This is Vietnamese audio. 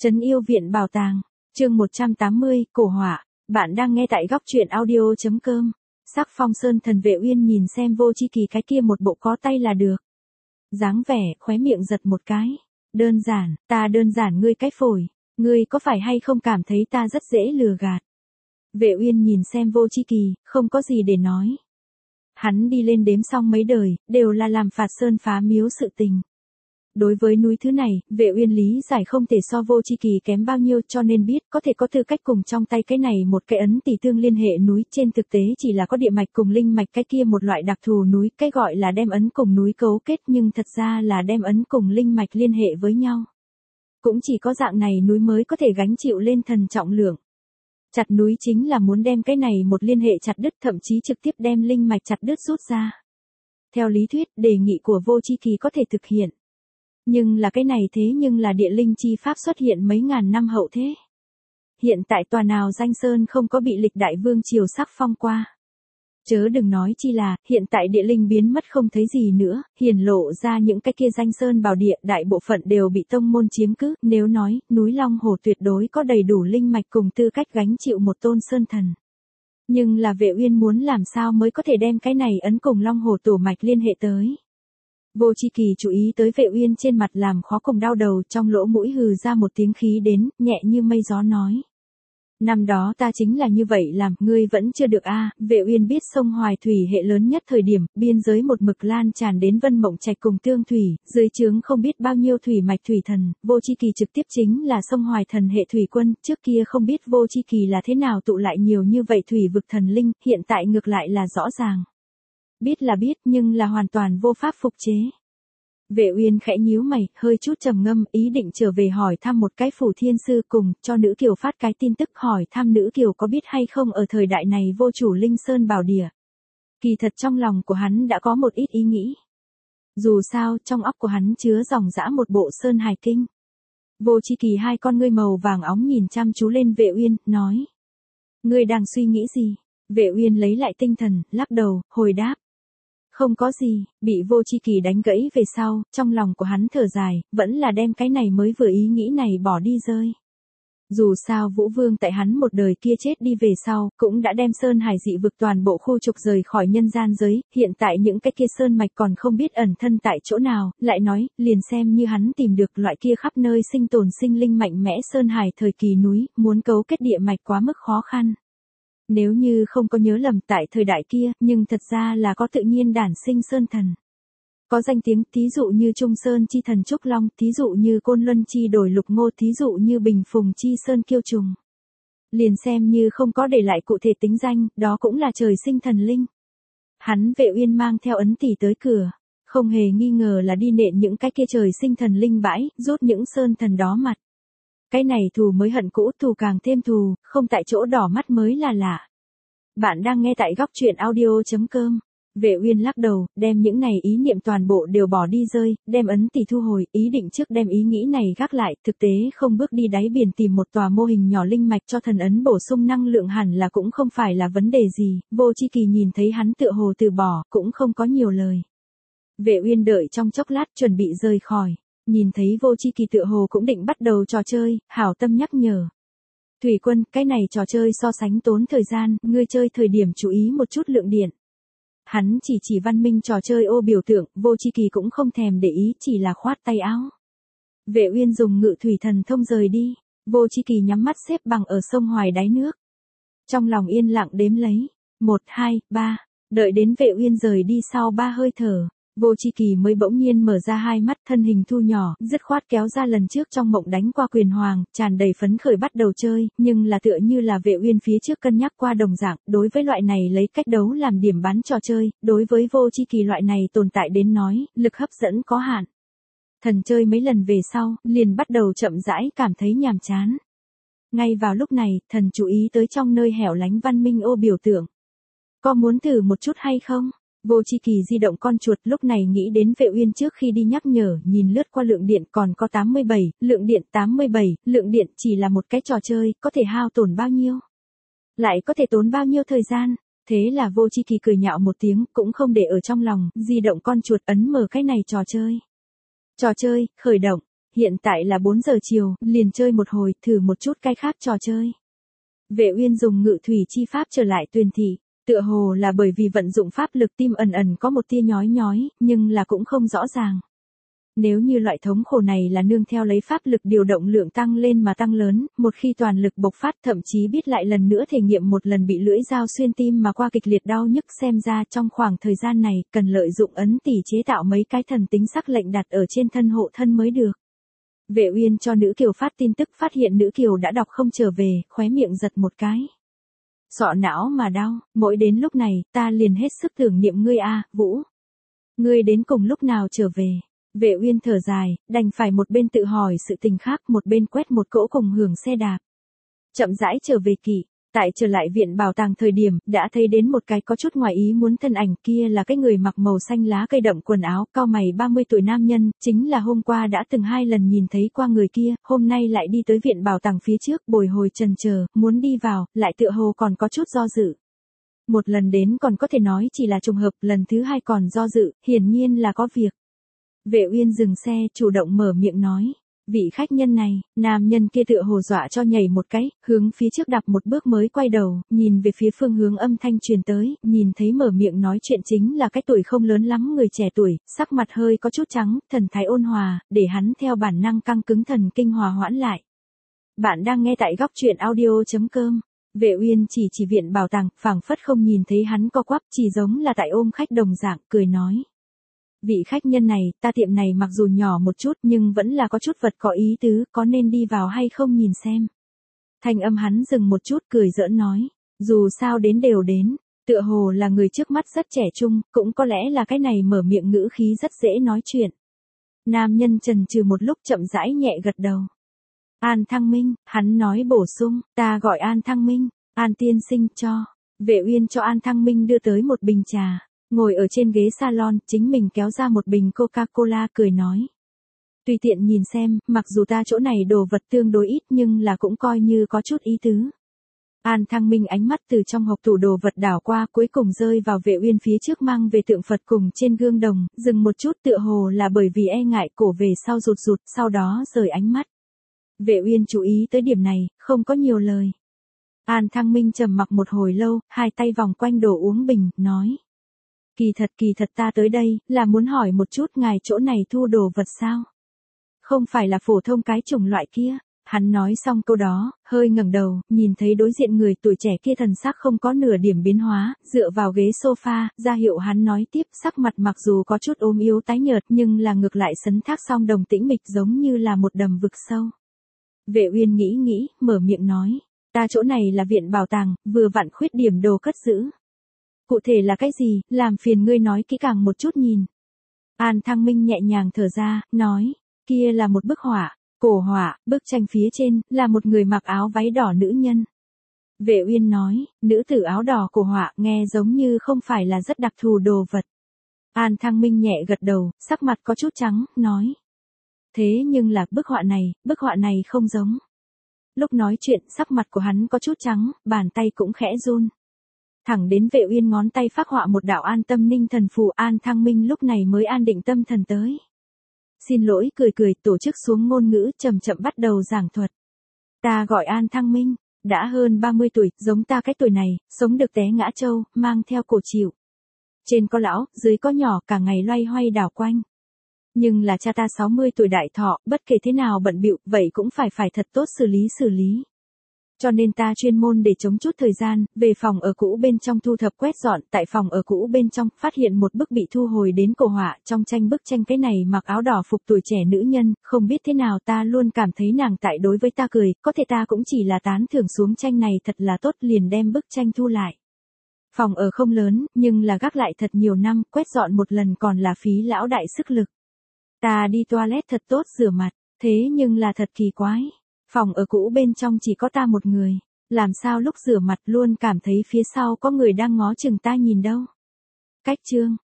Trấn Yêu Viện Bảo Tàng, chương 180, Cổ Họa. Bạn đang nghe tại góc truyện audio.com. Sắc Phong Sơn Thần Vệ Uyên nhìn xem Vô Chi Kỳ cái kia một bộ có tay là được. Dáng vẻ, khóe miệng giật một cái. Đơn giản, ta đơn giản ngươi cái phổi. Ngươi có phải hay không cảm thấy ta rất dễ lừa gạt? Vệ Uyên nhìn xem Vô Chi Kỳ, không có gì để nói. Hắn đi lên đếm xong mấy đời, đều là làm phạt sơn phá miếu sự tình. Đối với núi thứ này, Vệ Uyên lý giải không thể so Vô Chi Kỳ kém bao nhiêu, cho nên biết có thể có tư cách cùng trong tay cái này một cái ấn tỷ tương liên hệ núi, trên thực tế chỉ là có địa mạch cùng linh mạch cái kia một loại đặc thù núi, cái gọi là đem ấn cùng núi cấu kết nhưng thật ra là đem ấn cùng linh mạch liên hệ với nhau. Cũng chỉ có dạng này núi mới có thể gánh chịu lên thần trọng lượng. Chặt núi chính là muốn đem cái này một liên hệ chặt đứt, thậm chí trực tiếp đem linh mạch chặt đứt rút ra. Theo lý thuyết, đề nghị của Vô Chi Kỳ có thể thực hiện. Nhưng là cái này thế nhưng là địa linh chi pháp xuất hiện mấy ngàn năm hậu thế. Hiện tại tòa nào danh sơn không có bị lịch đại vương triều sắc phong qua. Chớ đừng nói chi là, hiện tại địa linh biến mất không thấy gì nữa, hiển lộ ra những cái kia danh sơn bảo địa, đại bộ phận đều bị tông môn chiếm cứ, nếu nói, núi Long Hồ tuyệt đối có đầy đủ linh mạch cùng tư cách gánh chịu một tôn sơn thần. Nhưng là Vệ Uyên muốn làm sao mới có thể đem cái này ấn cùng Long Hồ tổ mạch liên hệ tới. Vô Chi Kỳ chú ý tới Vệ Uyên trên mặt làm khó cùng đau đầu, trong lỗ mũi hừ ra một tiếng khí đến, nhẹ như mây gió nói. Năm đó ta chính là như vậy làm, ngươi vẫn chưa được a. Vệ Uyên biết sông Hoài thủy hệ lớn nhất thời điểm, biên giới một mực lan tràn đến Vân Mộng Trạch cùng Tương Thủy, dưới trướng không biết bao nhiêu thủy mạch thủy thần, Vô Chi Kỳ trực tiếp chính là sông Hoài thần hệ thủy quân, trước kia không biết Vô Chi Kỳ là thế nào tụ lại nhiều như vậy thủy vực thần linh, hiện tại ngược lại là rõ ràng. Biết là biết nhưng là hoàn toàn vô pháp phục chế. Vệ Uyên khẽ nhíu mày, hơi chút trầm ngâm, ý định trở về hỏi thăm một cái Phủ Thiên Sư cùng, cho nữ kiều phát cái tin tức hỏi thăm nữ kiều có biết hay không ở thời đại này vô chủ linh sơn bảo địa. Kỳ thật trong lòng của hắn đã có một ít ý nghĩ. Dù sao, trong óc của hắn chứa dòng dã một bộ sơn hài kinh. Vô Chi Kỳ hai con ngươi màu vàng óng nhìn chăm chú lên Vệ Uyên, nói. Ngươi đang suy nghĩ gì? Vệ Uyên lấy lại tinh thần, lắc đầu, hồi đáp. Không có gì, bị Vô Chi Kỳ đánh gãy về sau, trong lòng của hắn thở dài, vẫn là đem cái này mới vừa ý nghĩ này bỏ đi rơi. Dù sao Vũ Vương tại hắn một đời kia chết đi về sau, cũng đã đem sơn hải dị vực toàn bộ khu trục rời khỏi nhân gian giới, hiện tại những cái kia sơn mạch còn không biết ẩn thân tại chỗ nào, lại nói, liền xem như hắn tìm được loại kia khắp nơi sinh tồn sinh linh mạnh mẽ sơn hải thời kỳ núi, muốn cấu kết địa mạch quá mức khó khăn. Nếu như không có nhớ lầm tại thời đại kia, nhưng thật ra là có tự nhiên đản sinh sơn thần. Có danh tiếng, thí dụ như Trung Sơn chi thần Trúc Long, thí dụ như Côn Luân chi đổi Lục Ngô, thí dụ như Bình Phùng chi Sơn Kiêu Trùng. Liền xem như không có để lại cụ thể tính danh, đó cũng là trời sinh thần linh. Hắn Vệ Uyên mang theo ấn tỷ tới cửa, không hề nghi ngờ là đi nện những cái kia trời sinh thần linh bãi, rút những sơn thần đó mặt. Cái này thù mới hận cũ, thù càng thêm thù, không tại chỗ đỏ mắt mới là lạ. Bạn đang nghe tại góc truyện audio.com. Vệ Uyên lắc đầu, đem những này ý niệm toàn bộ đều bỏ đi rơi, đem ấn tỷ thu hồi, ý định trước đem ý nghĩ này gác lại, thực tế không bước đi đáy biển tìm một tòa mô hình nhỏ linh mạch cho thần ấn bổ sung năng lượng hẳn là cũng không phải là vấn đề gì, Vô Chi Kỳ nhìn thấy hắn tựa hồ từ bỏ, cũng không có nhiều lời. Vệ Uyên đợi trong chốc lát chuẩn bị rời khỏi. Nhìn thấy Vô Chi Kỳ tựa hồ cũng định bắt đầu trò chơi, hảo tâm nhắc nhở. Thủy quân, cái này trò chơi so sánh tốn thời gian, ngươi chơi thời điểm chú ý một chút lượng điện. Hắn chỉ văn minh trò chơi ô biểu tượng, Vô Chi Kỳ cũng không thèm để ý, chỉ là khoát tay áo. Vệ Uyên dùng ngự thủy thần thông rời đi, Vô Chi Kỳ nhắm mắt xếp bằng ở sông Hoài đáy nước. Trong lòng yên lặng đếm lấy, 1, 2, 3, đợi đến Vệ Uyên rời đi sau 3 hơi thở. Vô Chi Kỳ mới bỗng nhiên mở ra hai mắt, thân hình thu nhỏ, dứt khoát kéo ra lần trước trong mộng đánh qua quyền hoàng, tràn đầy phấn khởi bắt đầu chơi, nhưng là tựa như là Vệ Uyên phía trước cân nhắc qua đồng dạng, đối với loại này lấy cách đấu làm điểm bắn trò chơi, đối với Vô Chi Kỳ loại này tồn tại đến nói, lực hấp dẫn có hạn. Thần chơi mấy lần về sau, liền bắt đầu chậm rãi cảm thấy nhàm chán. Ngay vào lúc này, thần chú ý tới trong nơi hẻo lánh văn minh ô biểu tượng. Có muốn thử một chút hay không? Vô Chi Kỳ di động con chuột, lúc này nghĩ đến Vệ Uyên trước khi đi nhắc nhở, nhìn lướt qua lượng điện còn có 87, lượng điện chỉ là một cái trò chơi, có thể hao tổn bao nhiêu? Lại có thể tốn bao nhiêu thời gian? Thế là Vô Chi Kỳ cười nhạo một tiếng, cũng không để ở trong lòng, di động con chuột ấn mở cái này trò chơi. Trò chơi, khởi động. hiện tại là 4 giờ chiều, liền chơi một hồi, thử một chút cái khác trò chơi. Vệ Uyên dùng ngự thủy chi pháp trở lại Tuyền thị, tựa hồ là bởi vì vận dụng pháp lực tim ẩn ẩn có một tia nhói nhói, nhưng là cũng không rõ ràng. Nếu như loại thống khổ này là nương theo lấy pháp lực điều động lượng tăng lên mà tăng lớn, một khi toàn lực bộc phát thậm chí biết lại lần nữa thể nghiệm một lần bị lưỡi dao xuyên tim mà qua kịch liệt đau nhức, xem ra trong khoảng thời gian này cần lợi dụng ấn tỷ chế tạo mấy cái thần tính sắc lệnh đặt ở trên thân hộ thân mới được. Vệ Uyên cho nữ kiều phát tin tức, phát hiện nữ kiều đã đọc không trở về, khóe miệng giật một cái. Sọ não mà đau, mỗi đến lúc này, ta liền hết sức tưởng niệm ngươi a, Vũ. Ngươi đến cùng lúc nào trở về? Vệ Uyên thở dài, đành phải một bên tự hỏi sự tình khác, một bên quét một cỗ cùng hưởng xe đạp. Chậm rãi trở về Kỵ, tại trở lại viện bảo tàng thời điểm, đã thấy đến một cái có chút ngoài ý muốn thân ảnh, kia là cái người mặc màu xanh lá cây đậm quần áo, cao mày 30 tuổi nam nhân, chính là hôm qua đã từng 2 lần nhìn thấy qua người kia, hôm nay lại đi tới viện bảo tàng phía trước, bồi hồi chần chờ, muốn đi vào, lại tựa hồ còn có chút do dự. Một lần đến còn có thể nói chỉ là trùng hợp, lần thứ 2 còn do dự, hiển nhiên là có việc. Vệ Uyên dừng xe, chủ động mở miệng nói. Vị khách nhân này, nam nhân kia tựa hồ dọa cho nhảy một cái, hướng phía trước đạp một bước mới quay đầu, nhìn về phía phương hướng âm thanh truyền tới, nhìn thấy mở miệng nói chuyện chính là cái tuổi không lớn lắm người trẻ tuổi, sắc mặt hơi có chút trắng, thần thái ôn hòa, để hắn theo bản năng căng cứng thần kinh hòa hoãn lại. Bạn đang nghe tại góc truyện audio.com. Vệ Uyên chỉ viện bảo tàng, phảng phất không nhìn thấy hắn co quắp, chỉ giống là tại ôm khách đồng dạng, cười nói. Vị khách nhân này, ta tiệm này mặc dù nhỏ một chút nhưng vẫn là có chút vật có ý tứ, có nên đi vào hay không nhìn xem. Thanh âm hắn dừng một chút, cười giỡn nói, dù sao đến đều đến, tựa hồ là người trước mắt rất trẻ trung, cũng có lẽ là cái này mở miệng ngữ khí rất dễ nói chuyện. Nam nhân chần chừ một lúc chậm rãi nhẹ gật đầu. An Thăng Minh, hắn nói bổ sung, ta gọi An Thăng Minh, An tiên sinh cho. Vệ Uyên cho An Thăng Minh đưa tới một bình trà. Ngồi ở trên ghế salon, chính mình kéo ra một bình Coca-Cola, cười nói. Tùy tiện nhìn xem, mặc dù ta chỗ này đồ vật tương đối ít nhưng là cũng coi như có chút ý tứ. An Thăng Minh ánh mắt từ trong hộp tủ đồ vật đảo qua, cuối cùng rơi vào Vệ Uyên phía trước mang về tượng Phật cùng trên gương đồng, dừng một chút, tựa hồ là bởi vì e ngại cổ về sau rụt, sau đó rời ánh mắt. Vệ Uyên chú ý tới điểm này, không có nhiều lời. An Thăng Minh trầm mặc một hồi lâu, hai tay vòng quanh đồ uống bình, nói. Kỳ thật ta tới đây, là muốn hỏi một chút ngài chỗ này thu đồ vật sao? Không phải là phổ thông cái chủng loại kia. Hắn nói xong câu đó, hơi ngẩng đầu, nhìn thấy đối diện người tuổi trẻ kia thần sắc không có nửa điểm biến hóa, dựa vào ghế sofa, ra hiệu hắn nói tiếp, sắc mặt mặc dù có chút ốm yếu tái nhợt nhưng là ngược lại sấn thác song đồng tĩnh mịch giống như là một đầm vực sâu. Vệ Uyên nghĩ, mở miệng nói, ta chỗ này là viện bảo tàng, vừa vặn khuyết điểm đồ cất giữ. Cụ thể là cái gì, làm phiền ngươi nói kỹ càng một chút nhìn. An Thăng Minh nhẹ nhàng thở ra, nói, kia là một bức họa, cổ họa, bức tranh phía trên, là một người mặc áo váy đỏ nữ nhân. Vệ Uyên nói, nữ tử áo đỏ cổ họa, nghe giống như không phải là rất đặc thù đồ vật. An Thăng Minh nhẹ gật đầu, sắc mặt có chút trắng, nói. Thế nhưng là bức họa này không giống. Lúc nói chuyện, sắc mặt của hắn có chút trắng, bàn tay cũng khẽ run. Thẳng đến Vệ Uyên ngón tay phác họa một đạo an tâm ninh thần phù, An Thăng Minh lúc này mới an định tâm thần tới. Xin lỗi, cười, tổ chức xuống ngôn ngữ, chậm bắt đầu giảng thuật. Ta gọi An Thăng Minh, đã hơn 30 tuổi, giống ta cái tuổi này, sống được té ngã trâu, mang theo cổ chịu. Trên có lão, dưới có nhỏ, cả ngày loay hoay đảo quanh. Nhưng là cha ta 60 tuổi đại thọ, bất kể thế nào bận bịu, vậy cũng phải thật tốt xử lý. Cho nên ta chuyên môn để chống chút thời gian, về phòng ở cũ bên trong thu thập quét dọn, tại phòng ở cũ bên trong, phát hiện một bức bị thu hồi đến cổ họa, trong bức tranh cái này mặc áo đỏ phục tuổi trẻ nữ nhân, không biết thế nào ta luôn cảm thấy nàng tại đối với ta cười, có thể ta cũng chỉ là tán thưởng xuống tranh này thật là tốt, liền đem bức tranh thu lại. Phòng ở không lớn, nhưng là gác lại thật nhiều năm, quét dọn một lần còn là phí lão đại sức lực. Ta đi toilet thật tốt rửa mặt, thế nhưng là thật kỳ quái. Phòng ở cũ bên trong chỉ có ta một người, làm sao lúc rửa mặt luôn cảm thấy phía sau có người đang ngó chừng ta nhìn đâu. Cách chương,